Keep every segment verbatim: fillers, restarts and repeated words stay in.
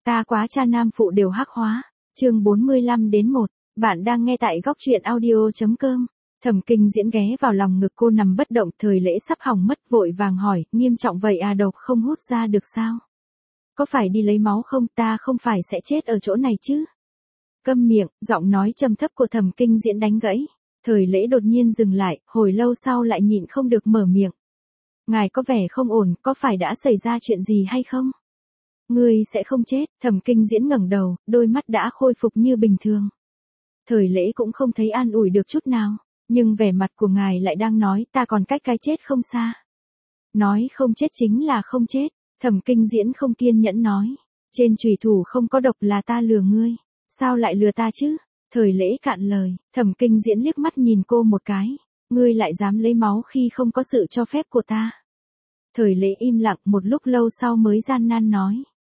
Ta quá cha nam phụ đều hắc hóa. Chương bốn mươi lăm đến một. Bạn đang nghe tại góc truyện audio chấm com. Thẩm Kinh Diễn ghé vào lòng ngực cô nằm bất động, Thời Lễ sắp hỏng mất vội vàng hỏi, nghiêm trọng vậy à, độc không hút ra được sao? Có phải đi lấy máu không, ta không phải sẽ chết ở chỗ này chứ? Câm miệng, giọng nói trầm thấp của Thẩm Kinh Diễn đánh gãy. Thời Lễ đột nhiên dừng lại, hồi lâu sau lại nhịn không được mở miệng. Ngài có vẻ không ổn, có phải đã xảy ra chuyện gì hay không? Ngươi sẽ không chết. Thẩm Kinh Diễn ngẩng đầu, đôi mắt đã khôi phục như bình thường. Thời Lễ cũng không thấy an ủi được chút nào, nhưng vẻ mặt của ngài lại đang nói ta còn cách cái chết không xa. Nói không chết chính là không chết. Thẩm Kinh Diễn không kiên nhẫn nói, trên chùy thủ không có độc là ta lừa ngươi, sao lại lừa ta chứ? Thời Lễ cạn lời. Thẩm Kinh Diễn liếc mắt nhìn cô một cái, ngươi lại dám lấy máu khi không có sự cho phép của ta. Thời Lễ im lặng một lúc lâu sau mới gian nan nói,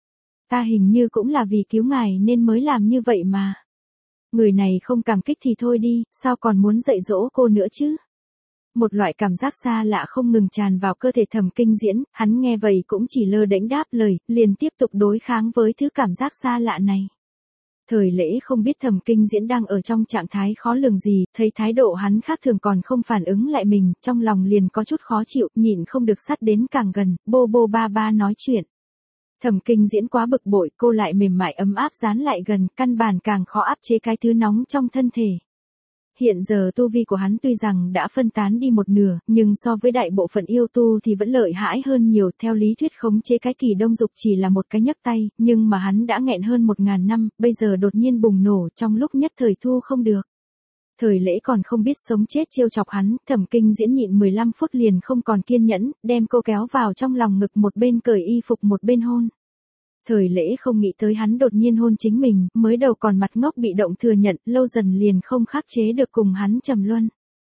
ta hình như cũng là vì cứu ngài nên mới làm như vậy mà. Người này không cảm kích thì thôi đi, sao còn muốn dạy dỗ cô nữa chứ? Một loại cảm giác xa lạ không ngừng tràn vào cơ thể Thẩm Kinh Diễn, hắn nghe vậy cũng chỉ lơ đễnh đáp lời, liền tiếp tục đối kháng với thứ cảm giác xa lạ này. Thời Lễ không biết Thẩm Kinh Diễn đang ở trong trạng thái khó lường gì, thấy thái độ hắn khác thường còn không phản ứng lại mình, trong lòng liền có chút khó chịu, nhịn không được sát đến càng gần, bô bô ba ba nói chuyện. Thẩm Kinh Diễn quá bực bội, cô lại mềm mại ấm áp dán lại gần, căn bản càng khó áp chế cái thứ nóng trong thân thể. Hiện giờ tu vi của hắn tuy rằng đã phân tán đi một nửa, nhưng so với đại bộ phận yêu tu thì vẫn lợi hại hơn nhiều. Theo lý thuyết khống chế cái kỳ đông dục chỉ là một cái nhấc tay, nhưng mà hắn đã nghẹn hơn một ngàn năm, bây giờ đột nhiên bùng nổ trong lúc nhất thời thu không được. Thời Lễ còn không biết sống chết trêu chọc hắn, Thẩm Kinh Diễn nhịn mười lăm phút liền không còn kiên nhẫn, đem cô kéo vào trong lòng ngực, một bên cởi y phục một bên hôn. Thời Lễ không nghĩ tới hắn đột nhiên hôn chính mình, mới đầu còn mặt ngốc bị động thừa nhận, lâu dần liền không khắc chế được cùng hắn trầm luân.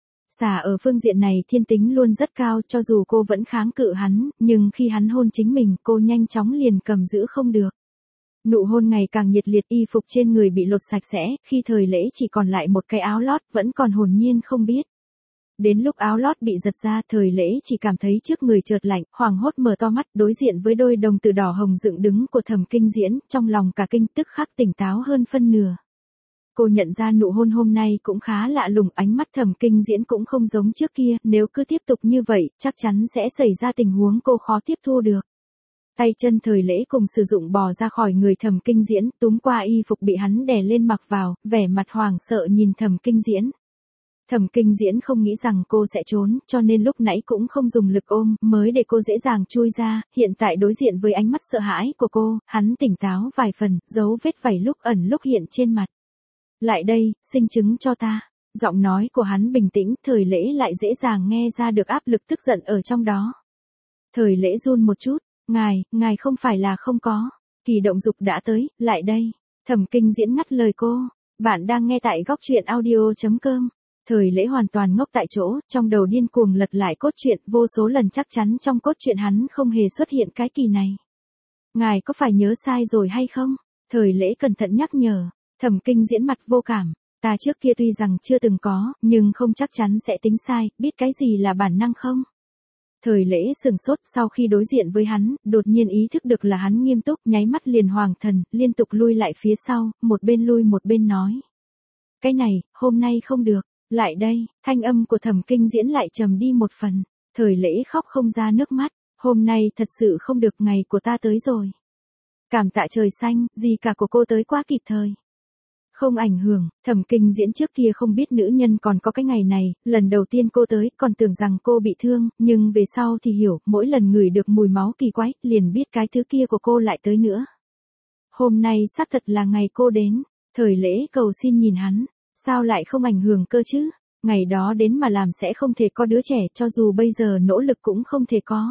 Xà ở phương diện này thiên tính luôn rất cao, cho dù cô vẫn kháng cự hắn, nhưng khi hắn hôn chính mình, cô nhanh chóng liền cầm giữ không được. Nụ hôn ngày càng nhiệt liệt, y phục trên người bị lột sạch sẽ, khi Thời Lễ chỉ còn lại một cái áo lót, vẫn còn hồn nhiên không biết. Đến lúc áo lót bị giật ra, Thời Lễ chỉ cảm thấy trước người chợt lạnh, hoảng hốt mở to mắt, đối diện với đôi đồng tử đỏ hồng dựng đứng của Thẩm Kinh Diễn, trong lòng cả kinh, tức khắc tỉnh táo hơn phân nửa. Cô nhận ra nụ hôn hôm nay cũng khá lạ lùng, ánh mắt Thẩm Kinh Diễn cũng không giống trước kia, nếu cứ tiếp tục như vậy, chắc chắn sẽ xảy ra tình huống cô khó tiếp thu được. Tay chân Thời Lễ cùng sử dụng bò ra khỏi người Thẩm Kinh Diễn, túm qua y phục bị hắn đè lên mặc vào, vẻ mặt hoảng sợ nhìn Thẩm Kinh Diễn. Thẩm Kinh Diễn không nghĩ rằng cô sẽ trốn, cho nên lúc nãy cũng không dùng lực ôm, mới để cô dễ dàng chui ra, hiện tại đối diện với ánh mắt sợ hãi của cô, hắn tỉnh táo vài phần, dấu vết vảy lúc ẩn lúc hiện trên mặt. Lại đây, sinh chứng cho ta. Giọng nói của hắn bình tĩnh, Thời Lễ lại dễ dàng nghe ra được áp lực tức giận ở trong đó. Thời Lễ run một chút, ngài, ngài không phải là không có. Kỳ động dục đã tới, lại đây. Thẩm Kinh Diễn ngắt lời cô. Bạn đang nghe tại góc truyện audio chấm com. Thời Lễ hoàn toàn ngốc tại chỗ, trong đầu điên cuồng lật lại cốt truyện, vô số lần chắc chắn trong cốt truyện hắn không hề xuất hiện cái kỳ này. Ngài có phải nhớ sai rồi hay không? Thời Lễ cẩn thận nhắc nhở. Thẩm Kinh Diễn mặt vô cảm. Ta trước kia tuy rằng chưa từng có, nhưng không chắc chắn sẽ tính sai, biết cái gì là bản năng không? Thời Lễ sừng sốt, sau khi đối diện với hắn, đột nhiên ý thức được là hắn nghiêm túc, nháy mắt liền hoàng thần, liên tục lui lại phía sau, một bên lui một bên nói. Cái này, hôm nay không được. Lại đây, thanh âm của Thẩm Kinh Diễn lại trầm đi một phần. Thời Lễ khóc không ra nước mắt, hôm nay thật sự không được, ngày của ta tới rồi. Cảm tạ trời xanh, gì cả của cô tới quá kịp thời. Không ảnh hưởng, Thẩm Kinh Diễn trước kia không biết nữ nhân còn có cái ngày này, lần đầu tiên cô tới, còn tưởng rằng cô bị thương, nhưng về sau thì hiểu, mỗi lần ngửi được mùi máu kỳ quái, liền biết cái thứ kia của cô lại tới nữa. Hôm nay xác thật là ngày cô đến. Thời Lễ cầu xin nhìn hắn. Sao lại không ảnh hưởng cơ chứ? Ngày đó đến mà làm sẽ không thể có đứa trẻ, cho dù bây giờ nỗ lực cũng không thể có.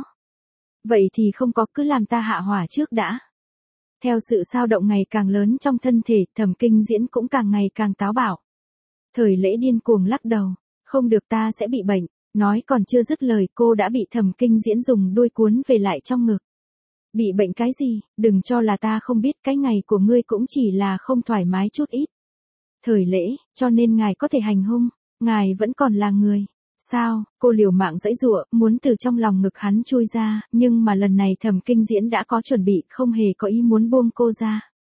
Vậy thì không có, cứ làm ta hạ hỏa trước đã. Theo sự dao động ngày càng lớn trong thân thể, Thẩm Kinh Diễn cũng càng ngày càng táo bạo. Thời Lễ điên cuồng lắc đầu. Không được, ta sẽ bị bệnh. Nói còn chưa dứt lời, cô đã bị Thẩm Kinh Diễn dùng đuôi cuốn về lại trong ngực. Bị bệnh cái gì? Đừng cho là ta không biết, cái ngày của ngươi cũng chỉ là không thoải mái chút ít. Thời Lễ, cho nên ngài có thể hành hung, ngài vẫn còn là người. Sao? Cô liều mạng giãy giụa, muốn từ trong lòng ngực hắn chui ra, nhưng mà lần này Thẩm Kinh Diễn đã có chuẩn bị, không hề có ý muốn buông cô ra.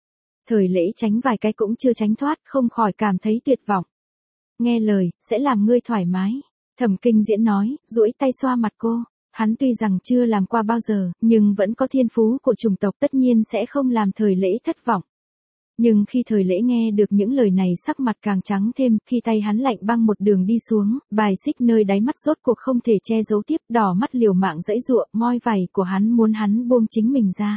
Thời lễ tránh vài cái cũng chưa tránh thoát, không khỏi cảm thấy tuyệt vọng. Nghe lời, sẽ làm ngươi thoải mái. Thẩm Kinh Diễn nói, duỗi tay xoa mặt cô. Hắn tuy rằng chưa làm qua bao giờ, nhưng vẫn có thiên phú của chủng tộc, tất nhiên sẽ không làm thời lễ thất vọng. Nhưng khi thời lễ nghe được những lời này, sắc mặt càng trắng thêm, khi tay hắn lạnh băng một đường đi xuống, bài xích nơi đáy mắt rốt cuộc không thể che giấu tiếp, đỏ mắt liều mạng giãy giụa, moi vảy của hắn muốn hắn buông chính mình ra.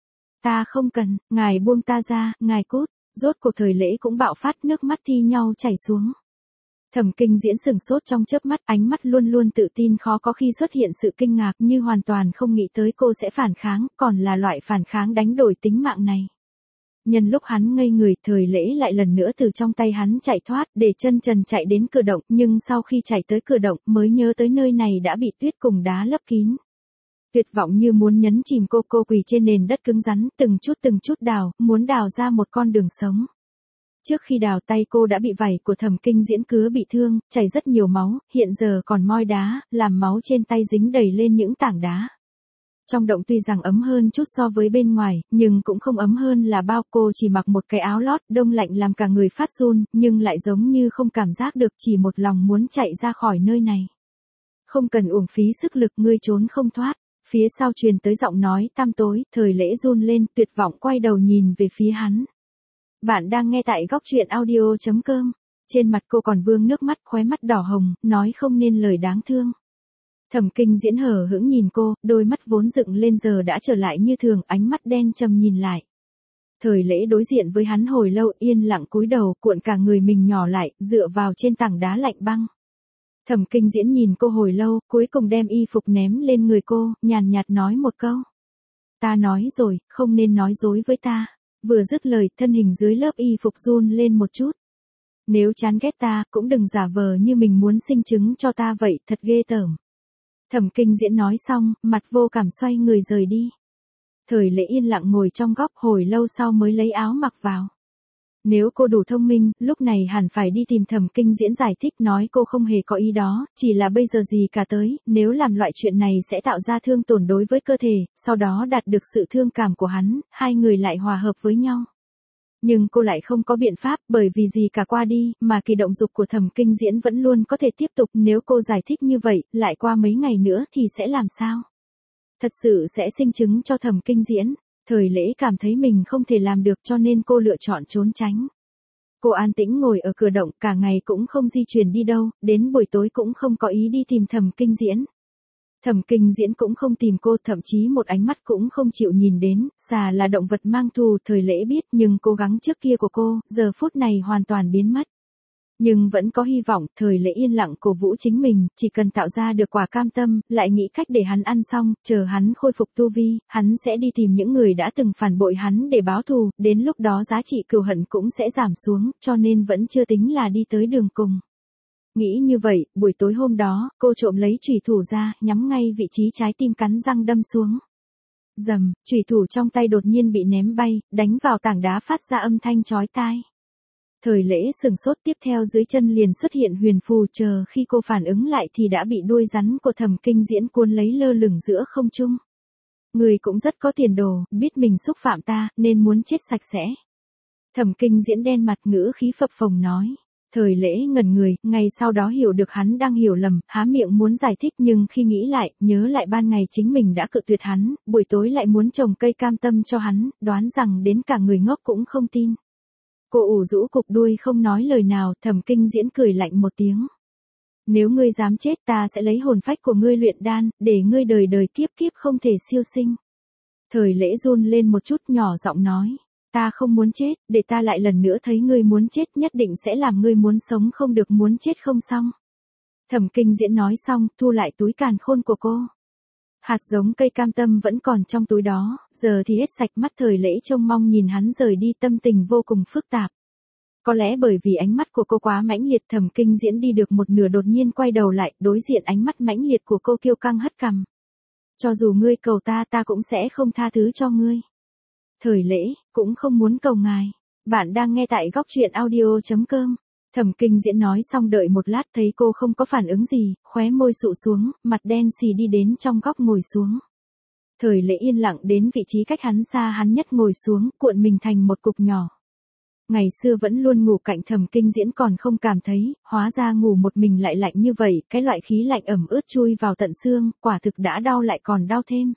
Ta không cần, ngài buông ta ra, ngài cút. Rốt cuộc thời lễ cũng bạo phát, nước mắt thi nhau chảy xuống. Thẩm Kinh Diễn sừng sốt trong chớp mắt, ánh mắt luôn luôn tự tin khó có khi xuất hiện sự kinh ngạc, như hoàn toàn không nghĩ tới cô sẽ phản kháng, còn là loại phản kháng đánh đổi tính mạng này. Nhân lúc hắn ngây người, thời lễ lại lần nữa từ trong tay hắn chạy thoát, để chân trần chạy đến cửa động, nhưng sau khi chạy tới cửa động mới nhớ tới nơi này đã bị tuyết cùng đá lấp kín. Tuyệt vọng như muốn nhấn chìm cô, cô quỳ trên nền đất cứng rắn, từng chút từng chút đào, muốn đào ra một con đường sống. Trước khi đào, tay cô đã bị vảy của Thẩm Kinh Diễn cứa bị thương, chảy rất nhiều máu, hiện giờ còn moi đá, làm máu trên tay dính đầy lên những tảng đá. Trong động tuy rằng ấm hơn chút so với bên ngoài, nhưng cũng không ấm hơn là bao. Cô chỉ mặc một cái áo lót, đông lạnh làm cả người phát run, nhưng lại giống như không cảm giác được, chỉ một lòng muốn chạy ra khỏi nơi này. Không cần uổng phí sức lực, ngươi trốn không thoát. Phía sau truyền tới giọng nói tăm tối, thời lễ run lên, tuyệt vọng quay đầu nhìn về phía hắn. Bạn đang nghe tại góc truyện audio chấm com. Trên mặt cô còn vương nước mắt, khóe mắt đỏ hồng, nói không nên lời đáng thương. Thẩm Kinh Diễn hờ hững nhìn cô, đôi mắt vốn dựng lên giờ đã trở lại như thường, ánh mắt đen trầm nhìn lại. Thời lễ đối diện với hắn hồi lâu, yên lặng cúi đầu, cuộn cả người mình nhỏ lại, dựa vào trên tảng đá lạnh băng. Thẩm Kinh Diễn nhìn cô hồi lâu, cuối cùng đem y phục ném lên người cô, nhàn nhạt nói một câu. Ta nói rồi, không nên nói dối với ta. Vừa dứt lời, thân hình dưới lớp y phục run lên một chút. Nếu chán ghét ta, cũng đừng giả vờ như mình muốn sinh chứng cho ta vậy, thật ghê tởm. Thẩm Kinh Diễn nói xong, mặt vô cảm xoay người rời đi. Thời lễ yên lặng ngồi trong góc, hồi lâu sau mới lấy áo mặc vào. Nếu cô đủ thông minh, lúc này hẳn phải đi tìm Thẩm Kinh Diễn giải thích, nói cô không hề có ý đó, chỉ là bây giờ gì cả tới, nếu làm loại chuyện này sẽ tạo ra thương tổn đối với cơ thể, sau đó đạt được sự thương cảm của hắn, hai người lại hòa hợp với nhau. Nhưng cô lại không có biện pháp, bởi vì gì cả qua đi, mà kỳ động dục của Thẩm Kinh Diễn vẫn luôn có thể tiếp tục. Nếu cô giải thích như vậy, lại qua mấy ngày nữa thì sẽ làm sao? Thật sự sẽ sinh chứng cho Thẩm Kinh Diễn. Thời lễ cảm thấy mình không thể làm được, cho nên cô lựa chọn trốn tránh. Cô an tĩnh ngồi ở cửa động, cả ngày cũng không di chuyển đi đâu, đến buổi tối cũng không có ý đi tìm Thẩm Kinh Diễn. Thẩm Kinh Diễn cũng không tìm cô, thậm chí một ánh mắt cũng không chịu nhìn đến. Xà là động vật mang thù, thời lễ biết, nhưng cố gắng trước kia của cô, giờ phút này hoàn toàn biến mất. Nhưng vẫn có hy vọng, thời lễ yên lặng cổ vũ chính mình, chỉ cần tạo ra được quả cam tâm, lại nghĩ cách để hắn ăn xong, chờ hắn khôi phục tu vi, hắn sẽ đi tìm những người đã từng phản bội hắn để báo thù, đến lúc đó giá trị cừu hận cũng sẽ giảm xuống, cho nên vẫn chưa tính là đi tới đường cùng. Nghĩ như vậy, buổi tối hôm đó, cô trộm lấy chủy thủ ra, nhắm ngay vị trí trái tim, cắn răng đâm xuống. Rầm, chủy thủ trong tay đột nhiên bị ném bay, đánh vào tảng đá phát ra âm thanh chói tai. Thời lễ sừng sốt, tiếp theo dưới chân liền xuất hiện huyền phù, chờ khi cô phản ứng lại thì đã bị đuôi rắn của Thẩm Kinh Diễn cuốn lấy lơ lửng giữa không trung. Người cũng rất có tiền đồ, biết mình xúc phạm ta, nên muốn chết sạch sẽ. Thẩm Kinh Diễn đen mặt, ngữ khí phập phồng nói. Thời lễ ngẩn người, ngay sau đó hiểu được hắn đang hiểu lầm, há miệng muốn giải thích, nhưng khi nghĩ lại, nhớ lại ban ngày chính mình đã cự tuyệt hắn, buổi tối lại muốn trồng cây cam tâm cho hắn, đoán rằng đến cả người ngốc cũng không tin. Cô ủ rũ cục đuôi không nói lời nào. Thẩm Kinh Diễn cười lạnh một tiếng. Nếu ngươi dám chết, ta sẽ lấy hồn phách của ngươi luyện đan, để ngươi đời đời kiếp kiếp không thể siêu sinh. Thời lễ run lên một chút, nhỏ giọng nói. Ta không muốn chết, để ta lại lần nữa thấy ngươi muốn chết, nhất định sẽ làm ngươi muốn sống không được, muốn chết không xong. Thẩm Kinh Diễn nói xong, thu lại túi càn khôn của cô. Hạt giống cây cam tâm vẫn còn trong túi đó, giờ thì hết sạch. Mắt thời lễ trông mong nhìn hắn rời đi, tâm tình vô cùng phức tạp. Có lẽ bởi vì ánh mắt của cô quá mãnh liệt, Thẩm Kinh Diễn đi được một nửa đột nhiên quay đầu lại, đối diện ánh mắt mãnh liệt của cô, kiêu căng hất cằm. Cho dù ngươi cầu ta, ta cũng sẽ không tha thứ cho ngươi. Thời lễ, cũng không muốn cầu ngài. Bạn đang nghe tại góc truyện audio chấm com. Thẩm Kinh Diễn nói xong đợi một lát, thấy cô không có phản ứng gì, khóe môi sụ xuống, mặt đen xì đi đến trong góc ngồi xuống. Thời lễ yên lặng đến vị trí cách hắn xa hắn nhất ngồi xuống, cuộn mình thành một cục nhỏ. Ngày xưa vẫn luôn ngủ cạnh Thẩm Kinh Diễn còn không cảm thấy, hóa ra ngủ một mình lại lạnh như vậy, cái loại khí lạnh ẩm ướt chui vào tận xương, quả thực đã đau lại còn đau thêm.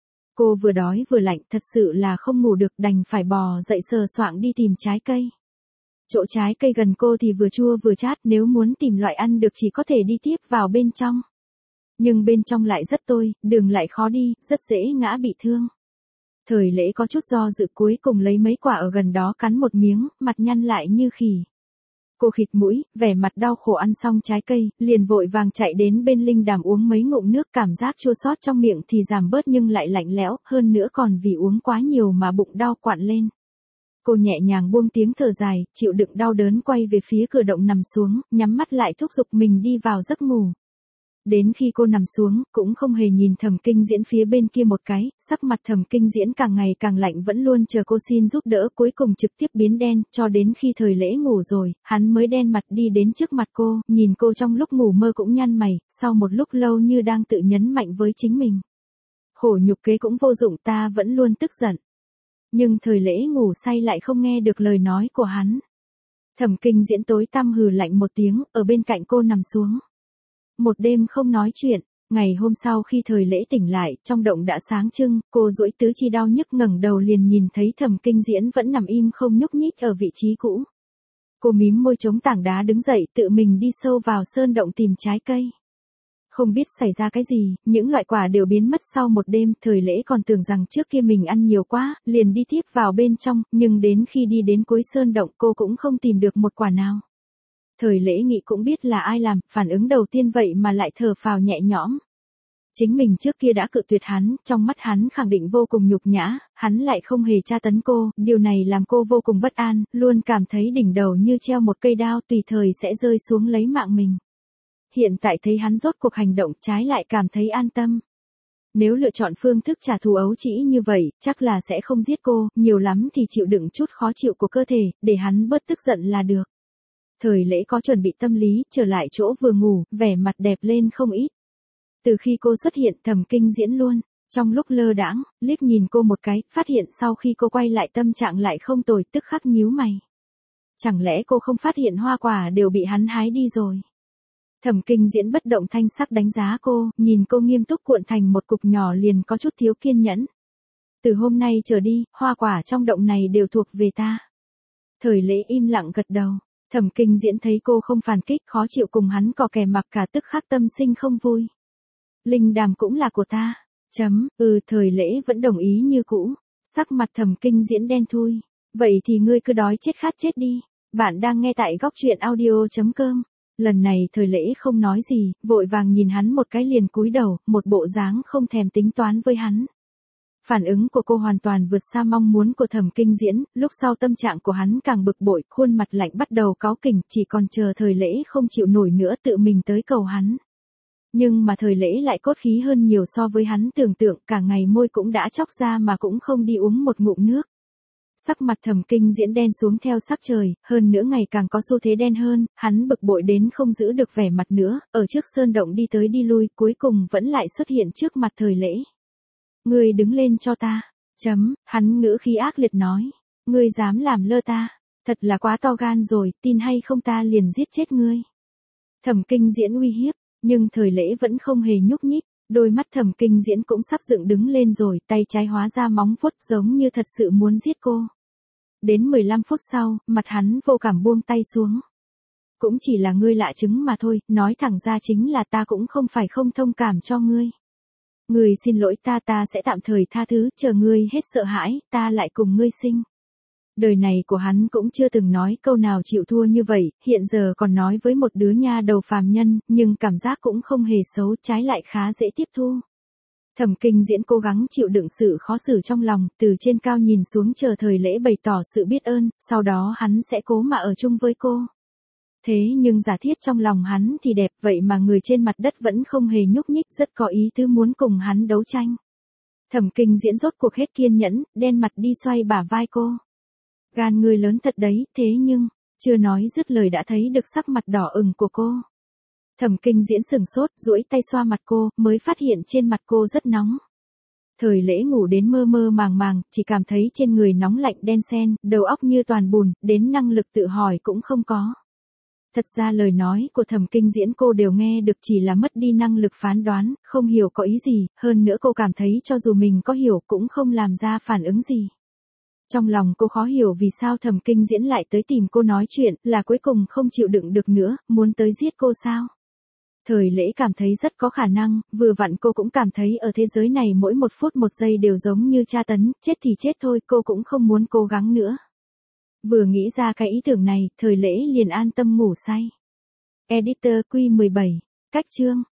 Cô vừa đói vừa lạnh, thật sự là không ngủ được, đành phải bò dậy sờ soạng đi tìm trái cây. Chỗ trái cây gần cô thì vừa chua vừa chát, nếu muốn tìm loại ăn được chỉ có thể đi tiếp vào bên trong. Nhưng bên trong lại rất tồi, đường lại khó đi, rất dễ ngã bị thương. Thời Lễ có chút do dự, cuối cùng lấy mấy quả ở gần đó cắn một miếng, mặt nhăn lại như khỉ. Cô khịt mũi, vẻ mặt đau khổ ăn xong trái cây, liền vội vàng chạy đến bên Linh Đàm uống mấy ngụm nước, cảm giác chua xót trong miệng thì giảm bớt nhưng lại lạnh lẽo, hơn nữa còn vì uống quá nhiều mà bụng đau quặn lên. Cô nhẹ nhàng buông tiếng thở dài, chịu đựng đau đớn quay về phía cửa động nằm xuống, nhắm mắt lại thúc giục mình đi vào giấc ngủ. Đến khi cô nằm xuống, cũng không hề nhìn Thẩm Kinh Diễn phía bên kia một cái, sắc mặt Thẩm Kinh Diễn càng ngày càng lạnh, vẫn luôn chờ cô xin giúp đỡ, cuối cùng trực tiếp biến đen, cho đến khi Thời Lễ ngủ rồi, hắn mới đen mặt đi đến trước mặt cô, nhìn cô trong lúc ngủ mơ cũng nhăn mày, sau một lúc lâu như đang tự nhấn mạnh với chính mình. Khổ nhục kế cũng vô dụng, ta vẫn luôn tức giận. Nhưng Thời Lễ ngủ say lại không nghe được lời nói của hắn. Thẩm Kinh Diễn tối tăm hừ lạnh một tiếng, ở bên cạnh cô nằm xuống. Một đêm không nói chuyện, ngày hôm sau khi Thời Lễ tỉnh lại, trong động đã sáng trưng, cô duỗi tứ chi đau nhức ngẩng đầu liền nhìn thấy Thẩm Kinh Diễn vẫn nằm im không nhúc nhích ở vị trí cũ. Cô mím môi chống tảng đá đứng dậy, tự mình đi sâu vào sơn động tìm trái cây. Không biết xảy ra cái gì, những loại quả đều biến mất sau một đêm, Thời Lễ còn tưởng rằng trước kia mình ăn nhiều quá, liền đi tiếp vào bên trong, nhưng đến khi đi đến cuối sơn động cô cũng không tìm được một quả nào. Thời Lễ nghĩ cũng biết là ai làm, phản ứng đầu tiên vậy mà lại thở phào nhẹ nhõm. Chính mình trước kia đã cự tuyệt hắn, trong mắt hắn khẳng định vô cùng nhục nhã, hắn lại không hề tra tấn cô, điều này làm cô vô cùng bất an, luôn cảm thấy đỉnh đầu như treo một cây đao tùy thời sẽ rơi xuống lấy mạng mình. Hiện tại thấy hắn rốt cuộc hành động, trái lại cảm thấy an tâm. Nếu lựa chọn phương thức trả thù ấu trĩ như vậy, chắc là sẽ không giết cô, nhiều lắm thì chịu đựng chút khó chịu của cơ thể, để hắn bớt tức giận là được. Thời Lễ có chuẩn bị tâm lý, trở lại chỗ vừa ngủ, vẻ mặt đẹp lên không ít. Từ khi cô xuất hiện, Thẩm Kinh Diễn luôn, trong lúc lơ đãng, liếc nhìn cô một cái, phát hiện sau khi cô quay lại tâm trạng lại không tồi, tức khắc nhíu mày. Chẳng lẽ cô không phát hiện hoa quả đều bị hắn hái đi rồi? Thẩm Kinh Diễn bất động thanh sắc đánh giá cô, nhìn cô nghiêm túc cuộn thành một cục nhỏ liền có chút thiếu kiên nhẫn. Từ hôm nay trở đi, hoa quả trong động này đều thuộc về ta. Thời Lễ im lặng gật đầu. Thẩm Kinh Diễn thấy cô không phản kích, khó chịu cùng hắn cò kè mặc cả, tức khắc tâm sinh không vui. Linh Đàm cũng là của ta. Chấm, ừ Thời Lễ vẫn đồng ý như cũ. Sắc mặt Thẩm Kinh Diễn đen thui. Vậy thì ngươi cứ đói chết khát chết đi. Bạn đang nghe tại góc truyện audio chấm com. Lần này Thời Lễ không nói gì, vội vàng nhìn hắn một cái liền cúi đầu, một bộ dáng không thèm tính toán với hắn. Phản ứng của cô hoàn toàn vượt xa mong muốn của Thẩm Kinh Diễn, lúc sau tâm trạng của hắn càng bực bội, khuôn mặt lạnh bắt đầu cáu kỉnh, chỉ còn chờ Thời Lễ không chịu nổi nữa tự mình tới cầu hắn. Nhưng mà Thời Lễ lại cốt khí hơn nhiều so với hắn tưởng tượng, cả ngày môi cũng đã chóc ra mà cũng không đi uống một ngụm nước. Sắc mặt Thẩm Kinh Diễn đen xuống theo sắc trời, hơn nữa ngày càng có xu thế đen hơn, hắn bực bội đến không giữ được vẻ mặt nữa, ở trước sơn động đi tới đi lui, cuối cùng vẫn lại xuất hiện trước mặt Thời Lễ. Ngươi đứng lên cho ta. Chấm, hắn ngữ khí ác liệt nói. Ngươi dám làm lơ ta. Thật là quá to gan rồi, tin hay không ta liền giết chết ngươi. Thẩm Kinh Diễn uy hiếp, nhưng Thời Lễ vẫn không hề nhúc nhích. Đôi mắt Thẩm Kinh Diễn cũng sắp dựng đứng lên rồi, tay trái hóa ra móng vuốt giống như thật sự muốn giết cô. Đến mười lăm phút sau, mặt hắn vô cảm buông tay xuống. Cũng chỉ là ngươi lạ chứng mà thôi, nói thẳng ra chính là ta cũng không phải không thông cảm cho ngươi. Ngươi xin lỗi ta, ta sẽ tạm thời tha thứ, chờ ngươi hết sợ hãi, ta lại cùng ngươi sinh. Đời này của hắn cũng chưa từng nói câu nào chịu thua như vậy, hiện giờ còn nói với một đứa nha đầu phàm nhân, nhưng cảm giác cũng không hề xấu, trái lại khá dễ tiếp thu. Thẩm Kinh Diễn cố gắng chịu đựng sự khó xử trong lòng, từ trên cao nhìn xuống chờ Thời Lễ bày tỏ sự biết ơn, sau đó hắn sẽ cố mà ở chung với cô. Thế nhưng giả thiết trong lòng hắn thì đẹp, vậy mà người trên mặt đất vẫn không hề nhúc nhích, rất có ý tứ muốn cùng hắn đấu tranh. Thẩm Kinh Diễn rốt cuộc hết kiên nhẫn, đen mặt đi xoay bả vai cô. Gan ngươi lớn thật đấy, thế nhưng, chưa nói dứt lời đã thấy được sắc mặt đỏ ửng của cô. Thẩm Kinh Diễn sừng sốt, duỗi tay xoa mặt cô, mới phát hiện trên mặt cô rất nóng. Thời Lễ ngủ đến mơ mơ màng màng, chỉ cảm thấy trên người nóng lạnh đen sen, đầu óc như toàn bùn, đến năng lực tự hỏi cũng không có. Thật ra lời nói của Thẩm Kinh Diễn cô đều nghe được, chỉ là mất đi năng lực phán đoán, không hiểu có ý gì, hơn nữa cô cảm thấy cho dù mình có hiểu cũng không làm ra phản ứng gì. Trong lòng cô khó hiểu vì sao Thẩm Kinh Diễn lại tới tìm cô nói chuyện, là cuối cùng không chịu đựng được nữa, muốn tới giết cô sao? Thời Lễ cảm thấy rất có khả năng, vừa vặn cô cũng cảm thấy ở thế giới này mỗi một phút một giây đều giống như tra tấn, chết thì chết thôi, cô cũng không muốn cố gắng nữa. Vừa nghĩ ra cái ý tưởng này, Thời Lễ liền an tâm ngủ say. Editor Q mười bảy, cách chương.